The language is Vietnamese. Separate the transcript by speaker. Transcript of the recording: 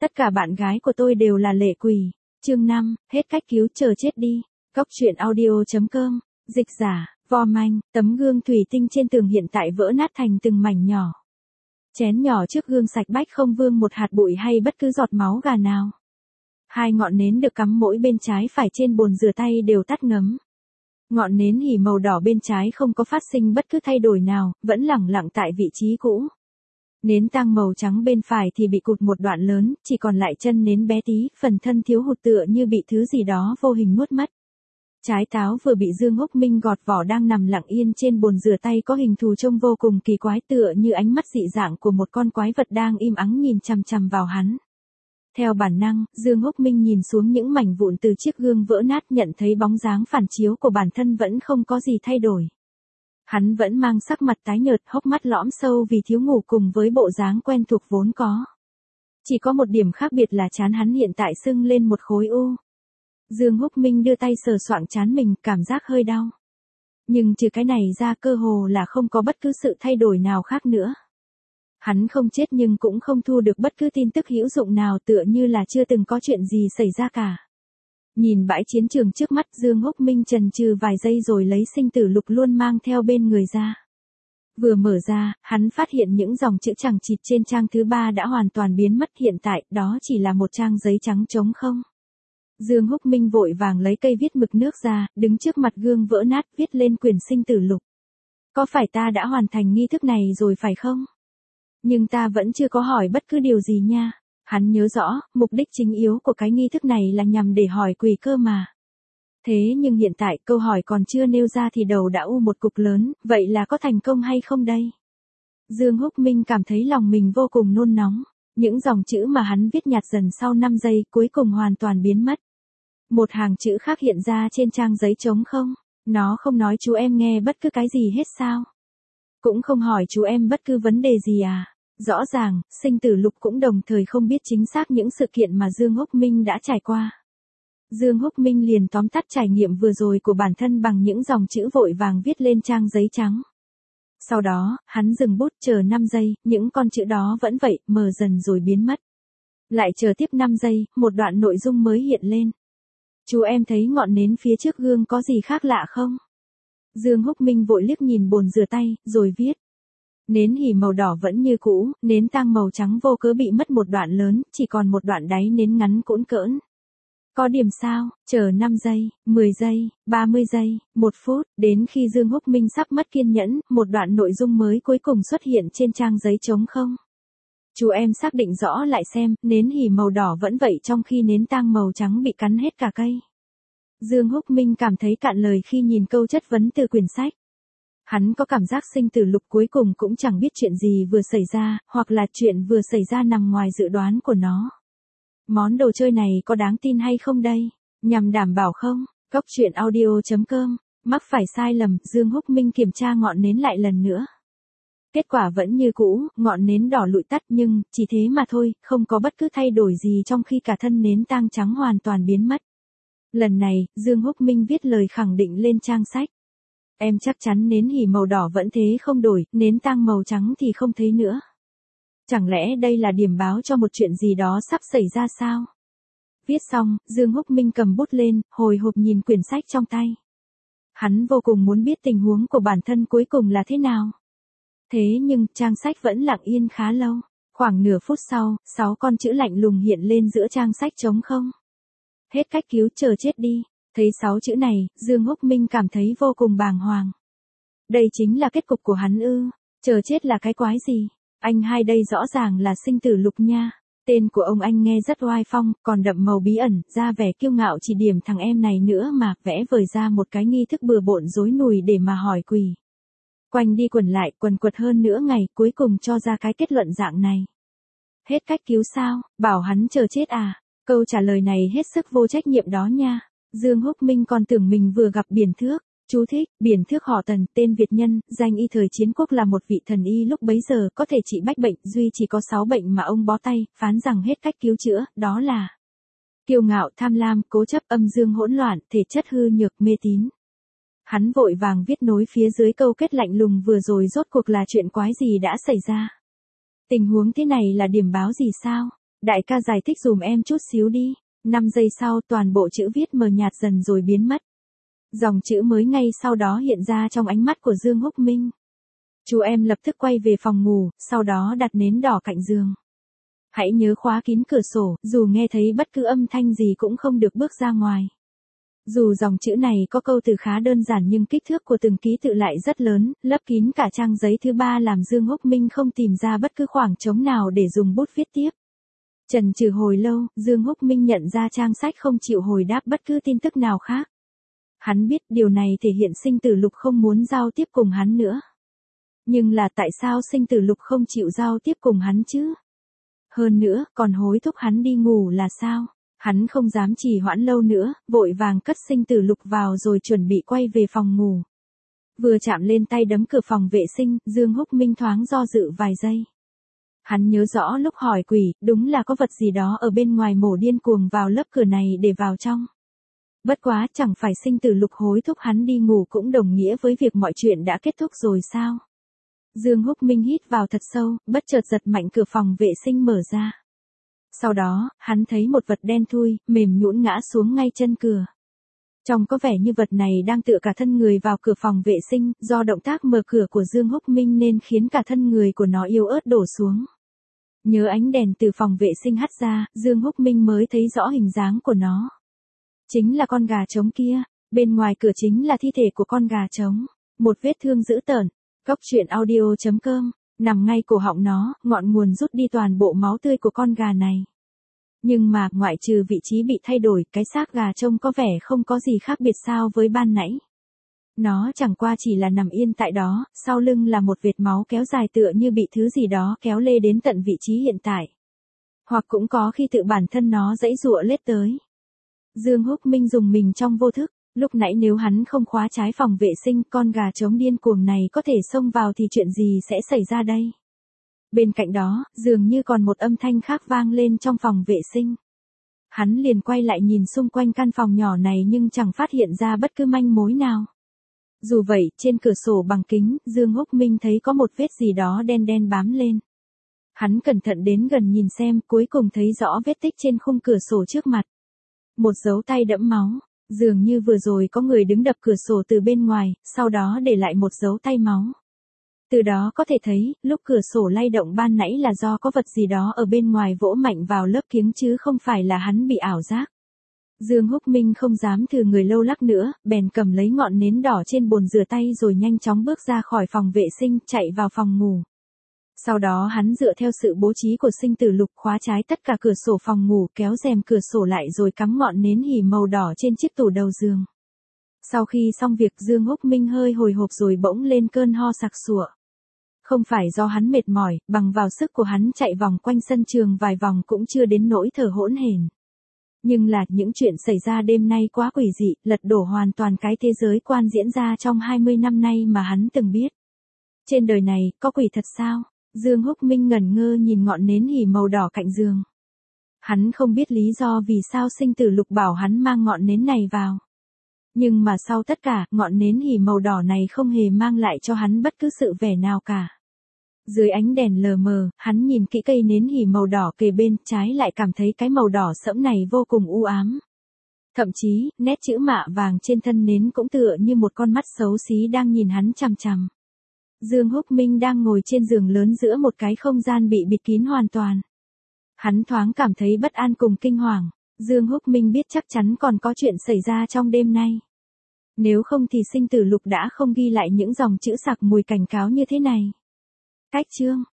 Speaker 1: Tất cả bạn gái của tôi đều là lệ quỷ. Chương 5, hết cách cứu, chờ chết đi. Cóc truyện audio.com, dịch giả, vo manh, tấm gương thủy tinh trên tường hiện tại vỡ nát thành từng mảnh nhỏ. Chén nhỏ trước gương sạch bách không vương một hạt bụi hay bất cứ giọt máu gà nào. Hai ngọn nến được cắm mỗi bên trái phải trên bồn rửa tay đều tắt ngấm. Ngọn nến hỉ màu đỏ bên trái không có phát sinh bất cứ thay đổi nào, vẫn lẳng lặng tại vị trí cũ. Nến tang màu trắng bên phải thì bị cụt một đoạn lớn, chỉ còn lại chân nến bé tí, phần thân thiếu hụt tựa như bị thứ gì đó vô hình nuốt mất. Trái táo vừa bị Dương Húc Minh gọt vỏ đang nằm lặng yên trên bồn rửa tay có hình thù trông vô cùng kỳ quái, tựa như ánh mắt dị dạng của một con quái vật đang im ắng nhìn chằm chằm vào hắn. Theo bản năng, Dương Húc Minh nhìn xuống những mảnh vụn từ chiếc gương vỡ nát, nhận thấy bóng dáng phản chiếu của bản thân vẫn không có gì thay đổi. Hắn vẫn mang sắc mặt tái nhợt, hốc mắt lõm sâu vì thiếu ngủ cùng với bộ dáng quen thuộc vốn có. Chỉ có một điểm khác biệt là trán hắn hiện tại sưng lên một khối u. Dương Húc Minh đưa tay sờ soạng trán mình, cảm giác hơi đau. Nhưng trừ cái này ra cơ hồ là không có bất cứ sự thay đổi nào khác nữa. Hắn không chết nhưng cũng không thu được bất cứ tin tức hữu dụng nào, tựa như là chưa từng có chuyện gì xảy ra cả. Nhìn bãi chiến trường trước mắt, Dương Húc Minh chần chừ vài giây rồi lấy sinh tử lục luôn mang theo bên người ra. Vừa mở ra, hắn phát hiện những dòng chữ chằng chịt trên trang thứ 3 đã hoàn toàn biến mất, hiện tại đó chỉ là một trang giấy trắng trống không. Dương Húc Minh vội vàng lấy cây viết mực nước ra, đứng trước mặt gương vỡ nát viết lên quyển sinh tử lục. Có phải ta đã hoàn thành nghi thức này rồi phải không? Nhưng ta vẫn chưa có hỏi bất cứ điều gì nha. Hắn nhớ rõ, mục đích chính yếu của cái nghi thức này là nhằm để hỏi quỷ cơ mà. Thế nhưng hiện tại câu hỏi còn chưa nêu ra thì đầu đã u một cục lớn, vậy là có thành công hay không đây? Dương Húc Minh cảm thấy lòng mình vô cùng nôn nóng. Những dòng chữ mà hắn viết nhạt dần sau 5 giây cuối cùng hoàn toàn biến mất. Một hàng chữ khác hiện ra trên trang giấy trống không. Nó không nói chú em nghe bất cứ cái gì hết sao? Cũng không hỏi chú em bất cứ vấn đề gì à? Rõ ràng, sinh tử lục cũng đồng thời không biết chính xác những sự kiện mà Dương Húc Minh đã trải qua. Dương Húc Minh liền tóm tắt trải nghiệm vừa rồi của bản thân bằng những dòng chữ vội vàng viết lên trang giấy trắng. Sau đó, hắn dừng bút chờ 5 giây, những con chữ đó vẫn vậy, mờ dần rồi biến mất. Lại chờ tiếp 5 giây, một đoạn nội dung mới hiện lên. Chú em thấy ngọn nến phía trước gương có gì khác lạ không? Dương Húc Minh vội liếc nhìn bồn rửa tay, rồi viết. Nến hỉ màu đỏ vẫn như cũ, nến tang màu trắng vô cớ bị mất một đoạn lớn, chỉ còn một đoạn đáy nến ngắn cũn cỡn. Có điểm sao? Chờ 5 giây, 10 giây, 30 giây, 1 phút, đến khi Dương Húc Minh sắp mất kiên nhẫn, một đoạn nội dung mới cuối cùng xuất hiện trên trang giấy trống không. Chú em xác định rõ lại xem, nến hỉ màu đỏ vẫn vậy trong khi nến tang màu trắng bị cắn hết cả cây. Dương Húc Minh cảm thấy cạn lời khi nhìn câu chất vấn từ quyển sách. Hắn có cảm giác sinh tử lục cuối cùng cũng chẳng biết chuyện gì vừa xảy ra, hoặc là chuyện vừa xảy ra nằm ngoài dự đoán của nó. Món đồ chơi này có đáng tin hay không đây? Nhằm đảm bảo không? Cóc truyện audio.com, mắc phải sai lầm, Dương Húc Minh kiểm tra ngọn nến lại lần nữa. Kết quả vẫn như cũ, ngọn nến đỏ lụi tắt nhưng, chỉ thế mà thôi, không có bất cứ thay đổi gì trong khi cả thân nến tang trắng hoàn toàn biến mất. Lần này, Dương Húc Minh viết lời khẳng định lên trang sách. Em chắc chắn nến hỉ màu đỏ vẫn thế không đổi, nến tang màu trắng thì không thấy nữa. Chẳng lẽ đây là điểm báo cho một chuyện gì đó sắp xảy ra sao? Viết xong, Dương Húc Minh cầm bút lên, hồi hộp nhìn quyển sách trong tay. Hắn vô cùng muốn biết tình huống của bản thân cuối cùng là thế nào. Thế nhưng, trang sách vẫn lặng yên khá lâu. Khoảng nửa phút sau, 6 con chữ lạnh lùng hiện lên giữa trang sách trống không. Hết cách cứu, chờ chết đi. Thấy 6 chữ này, Dương Húc Minh cảm thấy vô cùng bàng hoàng. Đây chính là kết cục của hắn ư? Chờ chết là cái quái gì? Anh hai đây rõ ràng là sinh tử lục nha. Tên của ông anh nghe rất oai phong, còn đậm màu bí ẩn, ra vẻ kiêu ngạo chỉ điểm thằng em này nữa mà, vẽ vời ra một cái nghi thức bừa bộn rối nùi để mà hỏi quỷ. Quanh đi quẩn lại, quần quật hơn nửa ngày, cuối cùng cho ra cái kết luận dạng này. Hết cách cứu sao? Bảo hắn chờ chết à? Câu trả lời này hết sức vô trách nhiệm đó nha. Dương Húc Minh còn tưởng mình vừa gặp Biển Thước. Chú thích, Biển Thước họ Tần, tên Việt nhân, danh y thời chiến quốc, là một vị thần y lúc bấy giờ, có thể trị bách bệnh, duy chỉ có 6 bệnh mà ông bó tay, phán rằng hết cách cứu chữa, đó là kiêu ngạo, tham lam, cố chấp, âm dương hỗn loạn, thể chất hư nhược, mê tín. Hắn vội vàng viết nối phía dưới câu kết lạnh lùng vừa rồi rốt cuộc là chuyện quái gì đã xảy ra. Tình huống thế này là điểm báo gì sao? Đại ca giải thích dùm em chút xíu đi. 5 giây sau toàn bộ chữ viết mờ nhạt dần rồi biến mất. Dòng chữ mới ngay sau đó hiện ra trong ánh mắt của Dương Húc Minh. Chú em lập tức quay về phòng ngủ, sau đó đặt nến đỏ cạnh giường. Hãy nhớ khóa kín cửa sổ, dù nghe thấy bất cứ âm thanh gì cũng không được bước ra ngoài. Dù dòng chữ này có câu từ khá đơn giản nhưng kích thước của từng ký tự lại rất lớn, lấp kín cả trang giấy thứ ba làm Dương Húc Minh không tìm ra bất cứ khoảng trống nào để dùng bút viết tiếp. Chần chừ hồi lâu, Dương Húc Minh nhận ra trang sách không chịu hồi đáp bất cứ tin tức nào khác. Hắn biết điều này thể hiện Sinh Tử Lục không muốn giao tiếp cùng hắn nữa. Nhưng là tại sao Sinh Tử Lục không chịu giao tiếp cùng hắn chứ? Hơn nữa, còn hối thúc hắn đi ngủ là sao? Hắn không dám trì hoãn lâu nữa, vội vàng cất Sinh Tử Lục vào rồi chuẩn bị quay về phòng ngủ. Vừa chạm lên tay đấm cửa phòng vệ sinh, Dương Húc Minh thoáng do dự vài giây. Hắn nhớ rõ lúc hỏi quỷ, đúng là có vật gì đó ở bên ngoài mổ điên cuồng vào lớp cửa này để vào trong. Bất quá chẳng phải Sinh Tử Lục hối thúc hắn đi ngủ cũng đồng nghĩa với việc mọi chuyện đã kết thúc rồi sao? Dương Húc Minh hít vào thật sâu, bất chợt giật mạnh cửa phòng vệ sinh mở ra. Sau đó, hắn thấy một vật đen thui, mềm nhũn ngã xuống ngay chân cửa. Trông có vẻ như vật này đang tựa cả thân người vào cửa phòng vệ sinh, do động tác mở cửa của Dương Húc Minh nên khiến cả thân người của nó yếu ớt đổ xuống. Nhớ ánh đèn từ phòng vệ sinh hắt ra, Dương Húc Minh mới thấy rõ hình dáng của nó. Chính là con gà trống kia, bên ngoài cửa chính là thi thể của con gà trống, một vết thương dữ tợn. Góc truyện audio.com, nằm ngay cổ họng nó, ngọn nguồn rút đi toàn bộ máu tươi của con gà này. Nhưng mà, ngoại trừ vị trí bị thay đổi, cái xác gà trông có vẻ không có gì khác biệt sao với ban nãy. Nó chẳng qua chỉ là nằm yên tại đó, sau lưng là một vệt máu kéo dài tựa như bị thứ gì đó kéo lê đến tận vị trí hiện tại. Hoặc cũng có khi tự bản thân nó giãy giụa lết tới. Dương Húc Minh dùng mình trong vô thức. Lúc nãy nếu hắn không khóa trái phòng vệ sinh, con gà trống điên cuồng này có thể xông vào thì chuyện gì sẽ xảy ra đây? Bên cạnh đó, dường như còn một âm thanh khác vang lên trong phòng vệ sinh. Hắn liền quay lại nhìn xung quanh căn phòng nhỏ này nhưng chẳng phát hiện ra bất cứ manh mối nào. Dù vậy, trên cửa sổ bằng kính, Dương Húc Minh thấy có một vết gì đó đen đen bám lên. Hắn cẩn thận đến gần nhìn xem, cuối cùng thấy rõ vết tích trên khung cửa sổ trước mặt. Một dấu tay đẫm máu. Dường như vừa rồi có người đứng đập cửa sổ từ bên ngoài, sau đó để lại một dấu tay máu. Từ đó có thể thấy, lúc cửa sổ lay động ban nãy là do có vật gì đó ở bên ngoài vỗ mạnh vào lớp kiếng chứ không phải là hắn bị ảo giác. Dương Húc Minh không dám thừa người lâu lắc nữa, bèn cầm lấy ngọn nến đỏ trên bồn rửa tay rồi nhanh chóng bước ra khỏi phòng vệ sinh, chạy vào phòng ngủ. Sau đó hắn dựa theo sự bố trí của Sinh Tử Lục khóa trái tất cả cửa sổ phòng ngủ, kéo rèm cửa sổ lại rồi cắm ngọn nến hỉ màu đỏ trên chiếc tủ đầu giường. Sau khi xong việc, Dương Húc Minh hơi hồi hộp rồi bỗng lên cơn ho sặc sụa. Không phải do hắn mệt mỏi, bằng vào sức của hắn chạy vòng quanh sân trường vài vòng cũng chưa đến nỗi thở hỗn hển. Nhưng là những chuyện xảy ra đêm nay quá quỷ dị, lật đổ hoàn toàn cái thế giới quan diễn ra trong 20 năm nay mà hắn từng biết. Trên đời này, có quỷ thật sao? Dương Húc Minh ngẩn ngơ nhìn ngọn nến hỉ màu đỏ cạnh giường. Hắn không biết lý do vì sao Sinh Tử Lục bảo hắn mang ngọn nến này vào. Nhưng mà sau tất cả, ngọn nến hỉ màu đỏ này không hề mang lại cho hắn bất cứ sự vẻ nào cả. Dưới ánh đèn lờ mờ, hắn nhìn kỹ cây nến hỉ màu đỏ kề bên, trái lại cảm thấy cái màu đỏ sẫm này vô cùng u ám. Thậm chí, nét chữ mạ vàng trên thân nến cũng tựa như một con mắt xấu xí đang nhìn hắn chằm chằm. Dương Húc Minh đang ngồi trên giường lớn giữa một cái không gian bị bịt kín hoàn toàn. Hắn thoáng cảm thấy bất an cùng kinh hoàng. Dương Húc Minh biết chắc chắn còn có chuyện xảy ra trong đêm nay. Nếu không thì Sinh Tử Lục đã không ghi lại những dòng chữ sặc mùi cảnh cáo như thế này. Cách chương